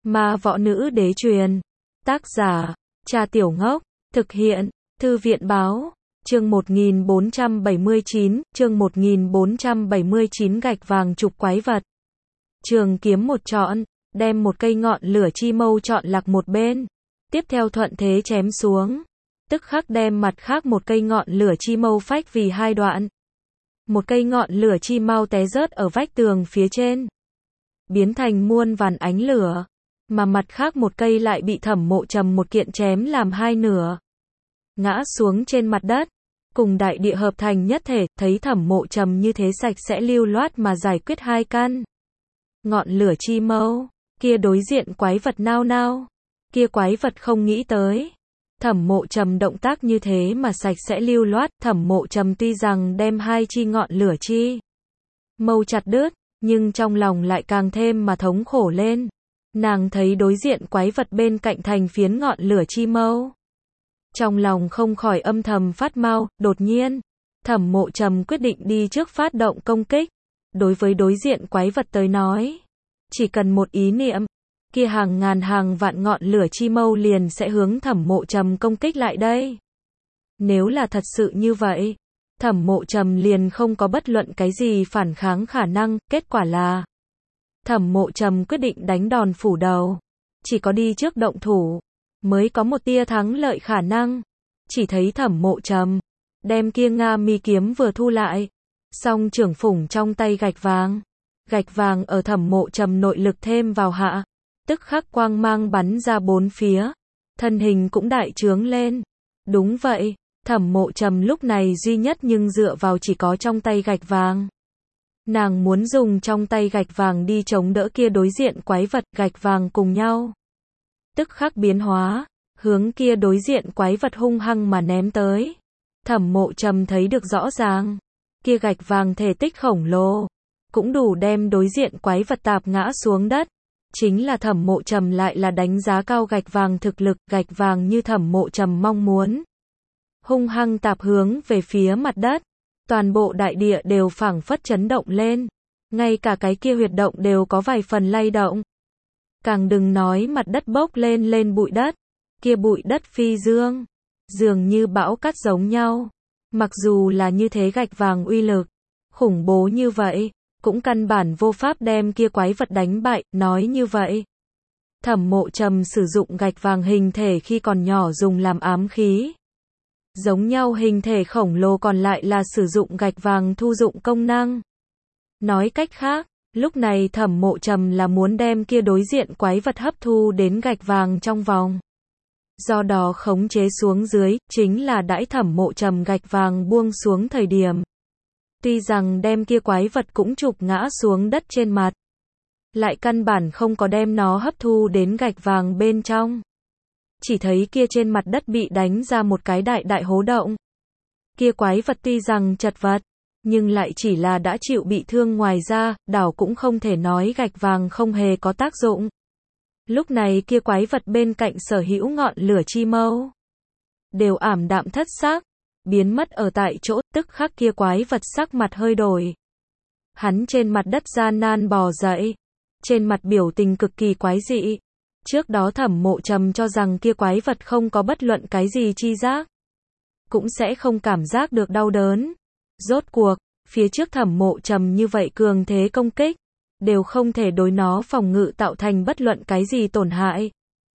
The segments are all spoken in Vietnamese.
Ma võ nữ đế truyền. Tác giả, Cha Tiểu Ngốc. Thực hiện, Thư viện báo. Chương 1479, gạch vàng trục quái vật. Trường kiếm một trọn, đem một cây ngọn lửa chi mâu chọn lạc một bên. Tiếp theo thuận thế chém xuống. Tức khắc đem mặt khác một cây ngọn lửa chi mâu phách vì hai đoạn. Một cây ngọn lửa chi mau té rớt ở vách tường phía trên, biến thành muôn vàn ánh lửa, mà mặt khác một cây lại bị Thẩm Mộ Trầm một kiện chém làm hai nửa, ngã xuống trên mặt đất, cùng đại địa hợp thành nhất thể. Thấy Thẩm Mộ Trầm như thế sạch sẽ lưu loát mà giải quyết hai căn ngọn lửa chi mâu, kia đối diện quái vật nao nao, kia quái vật không nghĩ tới Thẩm Mộ Trầm động tác như thế mà sạch sẽ lưu loát. Thẩm Mộ Trầm tuy rằng đem hai chi ngọn lửa chi mâu chặt đứt, nhưng trong lòng lại càng thêm mà thống khổ lên. Nàng thấy đối diện quái vật bên cạnh thành phiến ngọn lửa chi mâu, trong lòng không khỏi âm thầm phát mau. Đột nhiên, Thẩm Mộ Trầm quyết định đi trước phát động công kích. Đối với đối diện quái vật tới nói, chỉ cần một ý niệm, kia hàng ngàn hàng vạn ngọn lửa chi mâu liền sẽ hướng Thẩm Mộ Trầm công kích lại đây. Nếu là thật sự như vậy, Thẩm Mộ Trầm liền không có bất luận cái gì phản kháng khả năng. Kết quả là Thẩm Mộ Trầm quyết định đánh đòn phủ đầu. Chỉ có đi trước động thủ mới có một tia thắng lợi khả năng. Chỉ thấy Thẩm Mộ Trầm đem kia Nga mi kiếm vừa thu lại, song trưởng phủng trong tay gạch vàng ở Thẩm Mộ Trầm nội lực thêm vào hạ, tức khắc quang mang bắn ra bốn phía, thân hình cũng đại trướng lên. Đúng vậy, Thẩm Mộ Trầm lúc này duy nhất nhưng dựa vào chỉ có trong tay gạch vàng. Nàng muốn dùng trong tay gạch vàng đi chống đỡ kia đối diện quái vật. Gạch vàng cùng nhau tức khắc biến hóa, hướng kia đối diện quái vật hung hăng mà ném tới. Thẩm Mộ Trầm thấy được rõ ràng, kia gạch vàng thể tích khổng lồ, cũng đủ đem đối diện quái vật tạp ngã xuống đất. Chính là Thẩm Mộ Trầm lại là đánh giá cao gạch vàng thực lực. Gạch vàng như Thẩm Mộ Trầm mong muốn, hung hăng tạp hướng về phía mặt đất, toàn bộ đại địa đều phảng phất chấn động lên, ngay cả cái kia huyệt động đều có vài phần lay động. Càng đừng nói mặt đất bốc lên bụi đất, kia bụi đất phi dương, dường như bão cát giống nhau. Mặc dù là như thế, gạch vàng uy lực khủng bố như vậy, cũng căn bản vô pháp đem kia quái vật đánh bại. Nói như vậy, Thẩm Mộ Trầm sử dụng gạch vàng hình thể khi còn nhỏ dùng làm ám khí. Giống nhau hình thể khổng lồ còn lại là sử dụng gạch vàng thu dụng công năng. Nói cách khác, lúc này Thẩm Mộ Trầm là muốn đem kia đối diện quái vật hấp thu đến gạch vàng trong vòng. Do đó khống chế xuống dưới, chính là đãi Thẩm Mộ Trầm gạch vàng buông xuống thời điểm. Tuy rằng đem kia quái vật cũng chụp ngã xuống đất trên mặt, lại căn bản không có đem nó hấp thu đến gạch vàng bên trong. Chỉ thấy kia trên mặt đất bị đánh ra một cái đại hố động. Kia quái vật tuy rằng chật vật, nhưng lại chỉ là đã chịu bị thương, ngoài ra, đảo cũng không thể nói gạch vàng không hề có tác dụng. Lúc này kia quái vật bên cạnh sở hữu ngọn lửa chi mâu đều ảm đạm thất sắc, biến mất ở tại chỗ. Tức khắc kia quái vật sắc mặt hơi đổi. Hắn trên mặt đất gian nan bò dậy, trên mặt biểu tình cực kỳ quái dị. Trước đó Thẩm Mộ Trầm cho rằng kia quái vật không có bất luận cái gì chi giác, cũng sẽ không cảm giác được đau đớn. Rốt cuộc, phía trước Thẩm Mộ Trầm như vậy cường thế công kích, đều không thể đối nó phòng ngự tạo thành bất luận cái gì tổn hại.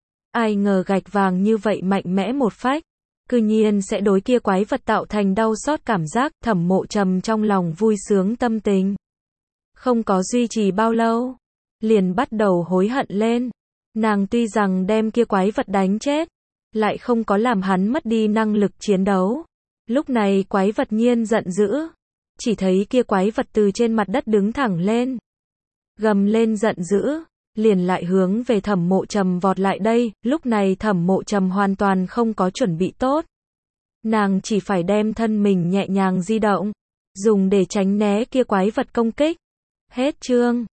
Ai ngờ gạch vàng như vậy mạnh mẽ một phách, cư nhiên sẽ đối kia quái vật tạo thành đau xót cảm giác. Thẩm Mộ Trầm trong lòng vui sướng tâm tình không có duy trì bao lâu, liền bắt đầu hối hận lên. Nàng tuy rằng đem kia quái vật đánh chết, lại không có làm hắn mất đi năng lực chiến đấu. Lúc này quái vật nhiên giận dữ, chỉ thấy kia quái vật từ trên mặt đất đứng thẳng lên, gầm lên giận dữ, liền lại hướng về Thẩm Mộ Trầm vọt lại đây. Lúc này Thẩm Mộ Trầm hoàn toàn không có chuẩn bị tốt, nàng chỉ phải đem thân mình nhẹ nhàng di động, dùng để tránh né kia quái vật công kích. Hết chương.